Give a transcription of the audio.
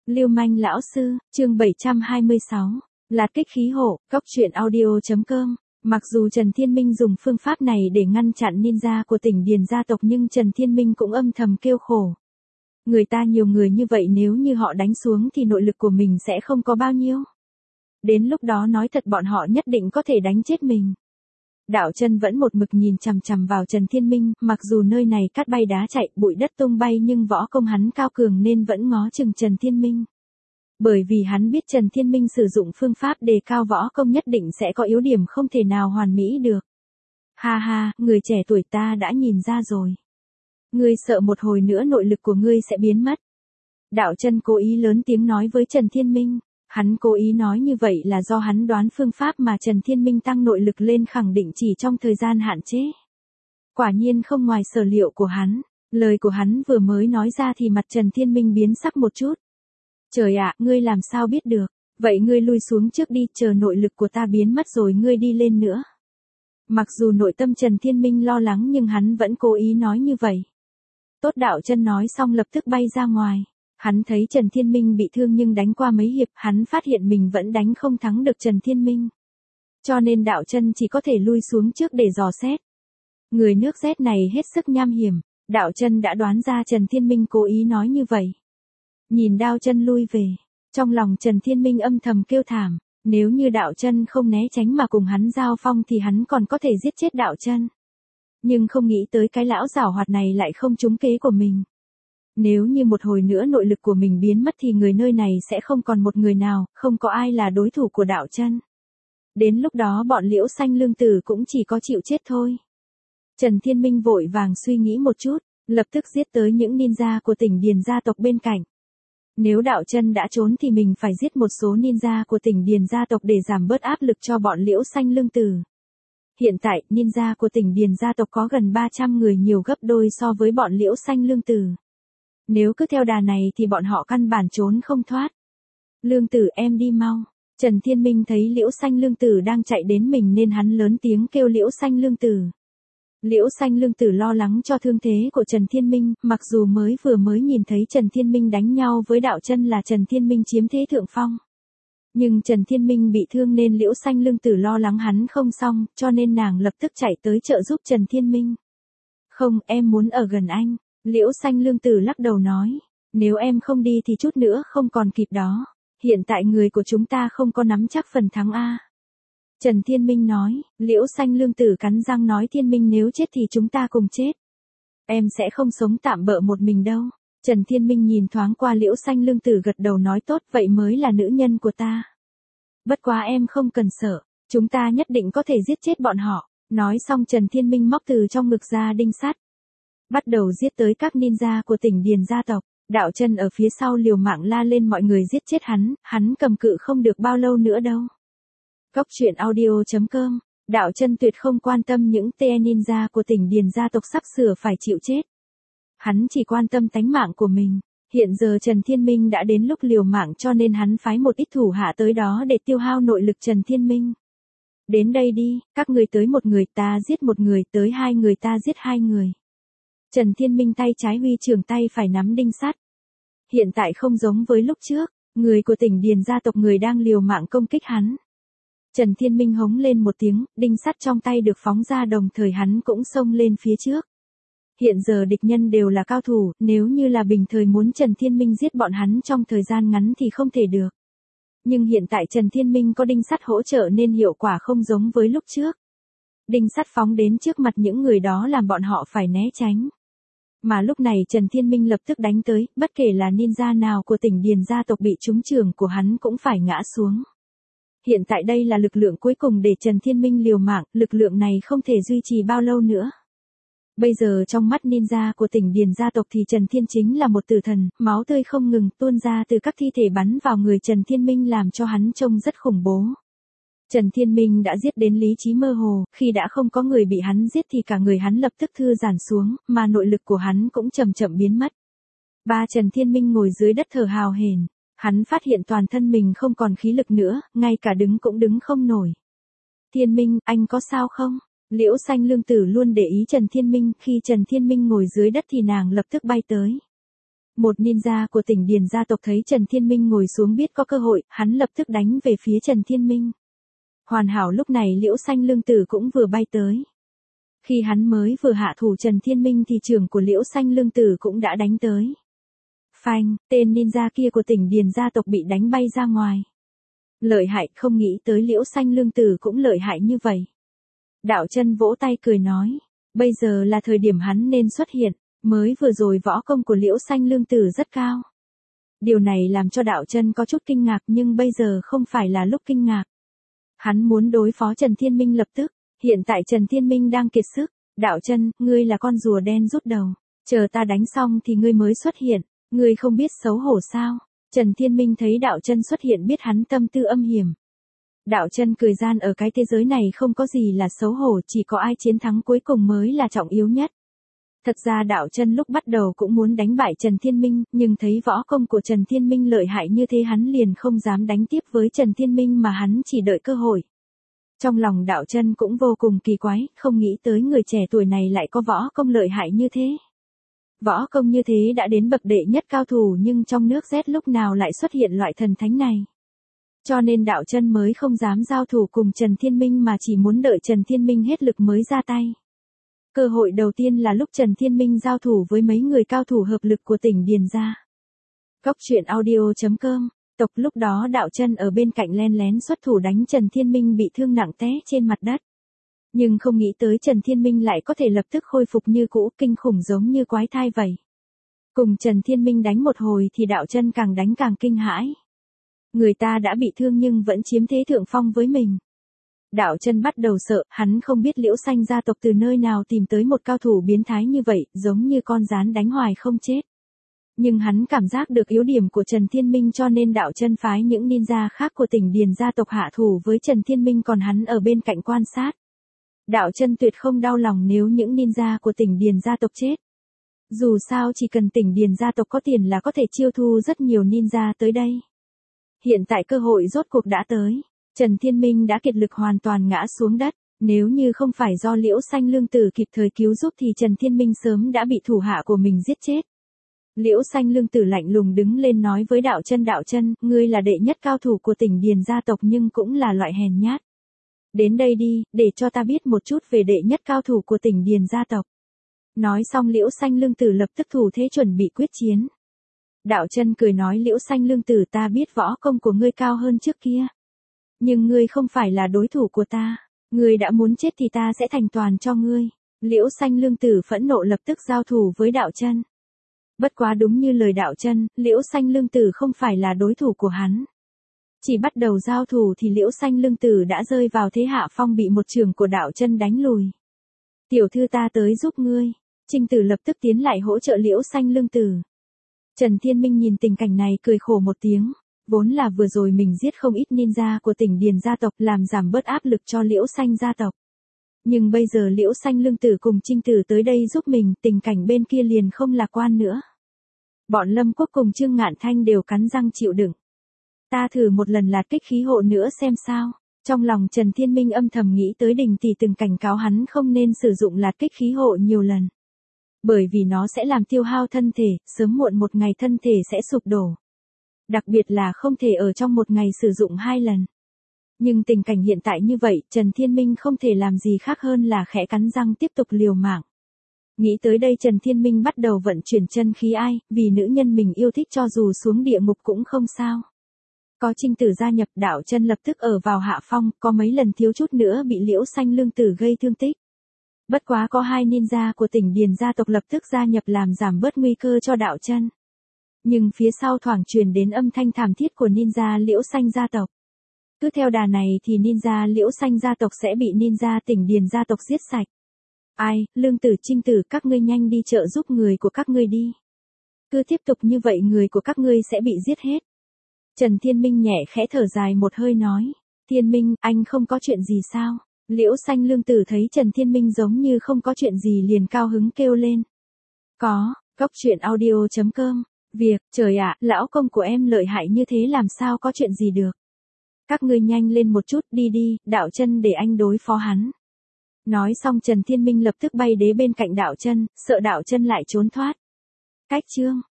Lưu manh lão sư, chương 726, Lạt kích khí hộ, góc truyện audio.com. Mặc dù Trần Thiên Minh dùng phương pháp này để ngăn chặn ninja của tỉnh Điền gia tộc nhưng Trần Thiên Minh cũng âm thầm kêu khổ. Người ta nhiều người như vậy nếu như họ đánh xuống thì nội lực của mình sẽ không có bao nhiêu. Đến lúc đó nói thật bọn họ nhất định có thể đánh chết mình. Đạo Chân vẫn một mực nhìn chằm chằm vào Trần Thiên Minh, mặc dù nơi này cát bay đá chạy, bụi đất tung bay nhưng võ công hắn cao cường nên vẫn ngó chừng Trần Thiên Minh. Bởi vì hắn biết Trần Thiên Minh sử dụng phương pháp đề cao võ công nhất định sẽ có yếu điểm không thể nào hoàn mỹ được. Ha ha, người trẻ tuổi ta đã nhìn ra rồi. Ngươi sợ một hồi nữa nội lực của ngươi sẽ biến mất. Đạo Chân cố ý lớn tiếng nói với Trần Thiên Minh. Hắn cố ý nói như vậy là do hắn đoán phương pháp mà Trần Thiên Minh tăng nội lực lên khẳng định chỉ trong thời gian hạn chế. Quả nhiên không ngoài sở liệu của hắn, lời của hắn vừa mới nói ra thì mặt Trần Thiên Minh biến sắc một chút. Trời ạ, ngươi làm sao biết được, vậy ngươi lui xuống trước đi, chờ nội lực của ta biến mất rồi ngươi đi lên nữa. Mặc dù nội tâm Trần Thiên Minh lo lắng nhưng hắn vẫn cố ý nói như vậy. Tốt. Đạo Chân nói xong lập tức bay ra ngoài. Hắn thấy Trần Thiên Minh bị thương nhưng đánh qua mấy hiệp, hắn phát hiện mình vẫn đánh không thắng được Trần Thiên Minh. Cho nên Đạo Chân chỉ có thể lui xuống trước để dò xét. Người nước rét này hết sức nham hiểm, Đạo Chân đã đoán ra Trần Thiên Minh cố ý nói như vậy. Nhìn Đạo Chân lui về, trong lòng Trần Thiên Minh âm thầm kêu thảm, nếu như Đạo Chân không né tránh mà cùng hắn giao phong thì hắn còn có thể giết chết Đạo Chân. Nhưng không nghĩ tới cái lão giảo hoạt này lại không trúng kế của mình. Nếu như một hồi nữa nội lực của mình biến mất thì người nơi này sẽ không còn một người nào, không có ai là đối thủ của Đạo Chân. Đến lúc đó bọn Liễu Xanh Lương Tử cũng chỉ có chịu chết thôi. Trần Thiên Minh vội vàng suy nghĩ một chút, lập tức giết tới những ninja của tỉnh Điền gia tộc bên cạnh. Nếu Đạo Chân đã trốn thì mình phải giết một số ninja của tỉnh Điền gia tộc để giảm bớt áp lực cho bọn Liễu Xanh Lương Tử. Hiện tại, ninja của tỉnh Điền gia tộc có gần 300 người, nhiều gấp đôi so với bọn Liễu Xanh Lương Tử. Nếu cứ theo đà này thì bọn họ căn bản trốn không thoát. Lương Tử, em đi mau. Trần Thiên Minh thấy Liễu Xanh Lương Tử đang chạy đến mình nên hắn lớn tiếng kêu Liễu Xanh Lương Tử. Liễu Xanh Lương Tử lo lắng cho thương thế của Trần Thiên Minh, mặc dù vừa mới nhìn thấy Trần Thiên Minh đánh nhau với Đạo Chân là Trần Thiên Minh chiếm thế thượng phong. Nhưng Trần Thiên Minh bị thương nên Liễu Xanh Lương Tử lo lắng hắn không xong, cho nên nàng lập tức chạy tới trợ giúp Trần Thiên Minh. Không, em muốn ở gần anh. Liễu Xanh Lương Tử lắc đầu nói, nếu em không đi thì chút nữa không còn kịp đó, hiện tại người của chúng ta không có nắm chắc phần thắng a. Trần Thiên Minh nói. Liễu Xanh Lương Tử cắn răng nói, Thiên Minh nếu chết thì chúng ta cùng chết. Em sẽ không sống tạm bợ một mình đâu. Trần Thiên Minh nhìn thoáng qua Liễu Xanh Lương Tử gật đầu nói tốt, vậy mới là nữ nhân của ta. Bất quá em không cần sợ, chúng ta nhất định có thể giết chết bọn họ. Nói xong Trần Thiên Minh móc từ trong ngực ra đinh sắt. Bắt đầu giết tới các ninja của tỉnh Điền gia tộc. Đạo Chân ở phía sau liều mạng la lên mọi người giết chết hắn cầm cự không được bao lâu nữa đâu. Góc truyện audio.com. Đạo Chân tuyệt không quan tâm những tên ninja của tỉnh Điền gia tộc sắp sửa phải chịu chết. Hắn chỉ quan tâm tánh mạng của mình. Hiện giờ Trần Thiên Minh đã đến lúc liều mạng cho nên hắn phái một ít thủ hạ tới đó để tiêu hao nội lực Trần Thiên Minh. Đến đây đi, các người tới một người ta giết một người, tới hai người ta giết hai người. Trần Thiên Minh tay trái huy trưởng, tay phải nắm đinh sắt. Hiện tại không giống với lúc trước, người của tỉnh Điền gia tộc người đang liều mạng công kích hắn. Trần Thiên Minh hống lên một tiếng, đinh sắt trong tay được phóng ra đồng thời hắn cũng xông lên phía trước. Hiện giờ địch nhân đều là cao thủ, nếu như là bình thời muốn Trần Thiên Minh giết bọn hắn trong thời gian ngắn thì không thể được. Nhưng hiện tại Trần Thiên Minh có đinh sắt hỗ trợ nên hiệu quả không giống với lúc trước. Đinh sắt phóng đến trước mặt những người đó làm bọn họ phải né tránh. Mà lúc này Trần Thiên Minh lập tức đánh tới, bất kể là ninja nào của tỉnh Điền gia tộc bị trúng trường của hắn cũng phải ngã xuống. Hiện tại đây là lực lượng cuối cùng để Trần Thiên Minh liều mạng, lực lượng này không thể duy trì bao lâu nữa. Bây giờ trong mắt ninja của tỉnh Điền gia tộc thì Trần Thiên chính là một tử thần, máu tươi không ngừng tuôn ra từ các thi thể bắn vào người Trần Thiên Minh làm cho hắn trông rất khủng bố. Trần Thiên Minh đã giết đến lý trí mơ hồ, khi đã không có người bị hắn giết thì cả người hắn lập tức thư giãn xuống, mà nội lực của hắn cũng chậm chậm biến mất. Trần Thiên Minh ngồi dưới đất thở hào hển, hắn phát hiện toàn thân mình không còn khí lực nữa, ngay cả đứng cũng đứng không nổi. Thiên Minh, anh có sao không? Liễu Xanh Lương Tử luôn để ý Trần Thiên Minh, khi Trần Thiên Minh ngồi dưới đất thì nàng lập tức bay tới. Một ninja của tỉnh Điền gia tộc thấy Trần Thiên Minh ngồi xuống biết có cơ hội, hắn lập tức đánh về phía Trần Thiên Minh. Hoàn hảo lúc này Liễu Xanh Lương Tử cũng vừa bay tới. Khi hắn mới vừa hạ thủ Trần Thiên Minh thì trưởng của Liễu Xanh Lương Tử cũng đã đánh tới. Phanh, tên ninja kia của tỉnh Điền gia tộc bị đánh bay ra ngoài. Lợi hại, không nghĩ tới Liễu Xanh Lương Tử cũng lợi hại như vậy. Đạo Chân vỗ tay cười nói, bây giờ là thời điểm hắn nên xuất hiện, mới vừa rồi võ công của Liễu Xanh Lương Tử rất cao. Điều này làm cho Đạo Chân có chút kinh ngạc nhưng bây giờ không phải là lúc kinh ngạc. Hắn muốn đối phó Trần Thiên Minh lập tức, hiện tại Trần Thiên Minh đang kiệt sức, Đạo Chân, ngươi là con rùa đen rút đầu, chờ ta đánh xong thì ngươi mới xuất hiện, ngươi không biết xấu hổ sao? Trần Thiên Minh thấy Đạo Chân xuất hiện biết hắn tâm tư âm hiểm. Đạo Chân cười gian ở cái thế giới này không có gì là xấu hổ, chỉ có ai chiến thắng cuối cùng mới là trọng yếu nhất. Thật ra Đạo Chân lúc bắt đầu cũng muốn đánh bại Trần Thiên Minh, nhưng thấy võ công của Trần Thiên Minh lợi hại như thế hắn liền không dám đánh tiếp với Trần Thiên Minh mà hắn chỉ đợi cơ hội. Trong lòng Đạo Chân cũng vô cùng kỳ quái, không nghĩ tới người trẻ tuổi này lại có võ công lợi hại như thế. Võ công như thế đã đến bậc đệ nhất cao thủ nhưng trong nước Z lúc nào lại xuất hiện loại thần thánh này. Cho nên Đạo Chân mới không dám giao thủ cùng Trần Thiên Minh mà chỉ muốn đợi Trần Thiên Minh hết lực mới ra tay. Cơ hội đầu tiên là lúc Trần Thiên Minh giao thủ với mấy người cao thủ hợp lực của tỉnh Điền gia. Goctruyện.audio.com. Lúc đó Đạo Chân ở bên cạnh len lén xuất thủ đánh Trần Thiên Minh bị thương nặng té trên mặt đất. Nhưng không nghĩ tới Trần Thiên Minh lại có thể lập tức khôi phục như cũ, kinh khủng giống như quái thai vậy. Cùng Trần Thiên Minh đánh một hồi thì Đạo Chân càng đánh càng kinh hãi. Người ta đã bị thương nhưng vẫn chiếm thế thượng phong với mình. Đạo Chân bắt đầu sợ, hắn không biết Liễu Xanh gia tộc từ nơi nào tìm tới một cao thủ biến thái như vậy, giống như con gián đánh hoài không chết. Nhưng hắn cảm giác được yếu điểm của Trần Thiên Minh cho nên Đạo Chân phái những ninja khác của tỉnh Điền gia tộc hạ thủ với Trần Thiên Minh còn hắn ở bên cạnh quan sát. Đạo Chân tuyệt không đau lòng nếu những ninja của tỉnh Điền gia tộc chết. Dù sao chỉ cần tỉnh Điền gia tộc có tiền là có thể chiêu thu rất nhiều ninja tới đây. Hiện tại cơ hội rốt cuộc đã tới. Trần Thiên Minh đã kiệt lực hoàn toàn ngã xuống đất. Nếu như không phải do Liễu Xanh Lương Tử kịp thời cứu giúp thì Trần Thiên Minh sớm đã bị thủ hạ của mình giết chết. Liễu Xanh Lương Tử lạnh lùng đứng lên nói với Đạo Chân, Đạo Chân, ngươi là đệ nhất cao thủ của tỉnh Điền gia tộc nhưng cũng là loại hèn nhát. Đến đây đi, để cho ta biết một chút về đệ nhất cao thủ của tỉnh Điền gia tộc. Nói xong Liễu Xanh Lương Tử lập tức thủ thế chuẩn bị quyết chiến. Đạo Chân cười nói, Liễu Xanh Lương Tử, ta biết võ công của ngươi cao hơn trước kia. Nhưng ngươi không phải là đối thủ của ta. Ngươi đã muốn chết thì ta sẽ thành toàn cho ngươi. Liễu Xanh Lương Tử phẫn nộ lập tức giao thủ với Đạo Chân. Bất quá đúng như lời Đạo Chân, Liễu Xanh Lương Tử không phải là đối thủ của hắn. Chỉ bắt đầu giao thủ thì Liễu Xanh Lương Tử đã rơi vào thế hạ phong bị một trường của Đạo Chân đánh lùi. Tiểu thư ta tới giúp ngươi. Trinh Tử lập tức tiến lại hỗ trợ Liễu Xanh Lương Tử. Trần Thiên Minh nhìn tình cảnh này cười khổ một tiếng. Vốn là vừa rồi mình giết không ít ninja của tỉnh Điền gia tộc làm giảm bớt áp lực cho Liễu Xanh gia tộc. Nhưng bây giờ Liễu Xanh Lương Tử cùng Trinh Tử tới đây giúp mình, tình cảnh bên kia liền không lạc quan nữa. Bọn Lâm Quốc cùng Trương Ngạn Thanh đều cắn răng chịu đựng. Ta thử một lần lạt kích khí hộ nữa xem sao. Trong lòng Trần Thiên Minh âm thầm nghĩ tới Đình Tỷ từng cảnh cáo hắn không nên sử dụng lạt kích khí hộ nhiều lần. Bởi vì nó sẽ làm tiêu hao thân thể, sớm muộn một ngày thân thể sẽ sụp đổ. Đặc biệt là không thể ở trong một ngày sử dụng 2 lần. Nhưng tình cảnh hiện tại như vậy, Trần Thiên Minh không thể làm gì khác hơn là khẽ cắn răng tiếp tục liều mạng. Nghĩ tới đây Trần Thiên Minh bắt đầu vận chuyển chân khí ai, vì nữ nhân mình yêu thích cho dù xuống địa ngục cũng không sao. Có Trinh Tử gia nhập, Đạo Chân lập tức ở vào hạ phong, có mấy lần thiếu chút nữa bị Liễu Xanh Lương Tử gây thương tích. Bất quá có 2 ninja của tỉnh Điền gia tộc lập tức gia nhập làm giảm bớt nguy cơ cho Đạo Chân. Nhưng phía sau thoảng truyền đến âm thanh thảm thiết của ninja Liễu Xanh gia tộc. Cứ theo đà này thì ninja Liễu Xanh gia tộc sẽ bị ninja tỉnh Điền gia tộc giết sạch. Ai, Lương Tử, Trinh Tử, các ngươi nhanh đi trợ giúp người của các ngươi đi. Cứ tiếp tục như vậy người của các ngươi sẽ bị giết hết. Trần Thiên Minh nhẹ khẽ thở dài một hơi nói. Thiên Minh, anh không có chuyện gì sao? Liễu Xanh Lương Tử thấy Trần Thiên Minh giống như không có chuyện gì liền cao hứng kêu lên. Có, Goctruyện.audio.com. Việc, trời ạ, lão công của em lợi hại như thế làm sao có chuyện gì được. Các ngươi nhanh lên một chút, đi đi, Đạo Chân để anh đối phó hắn. Nói xong Trần Thiên Minh lập tức bay đến bên cạnh Đạo Chân, sợ Đạo Chân lại trốn thoát. Cách chương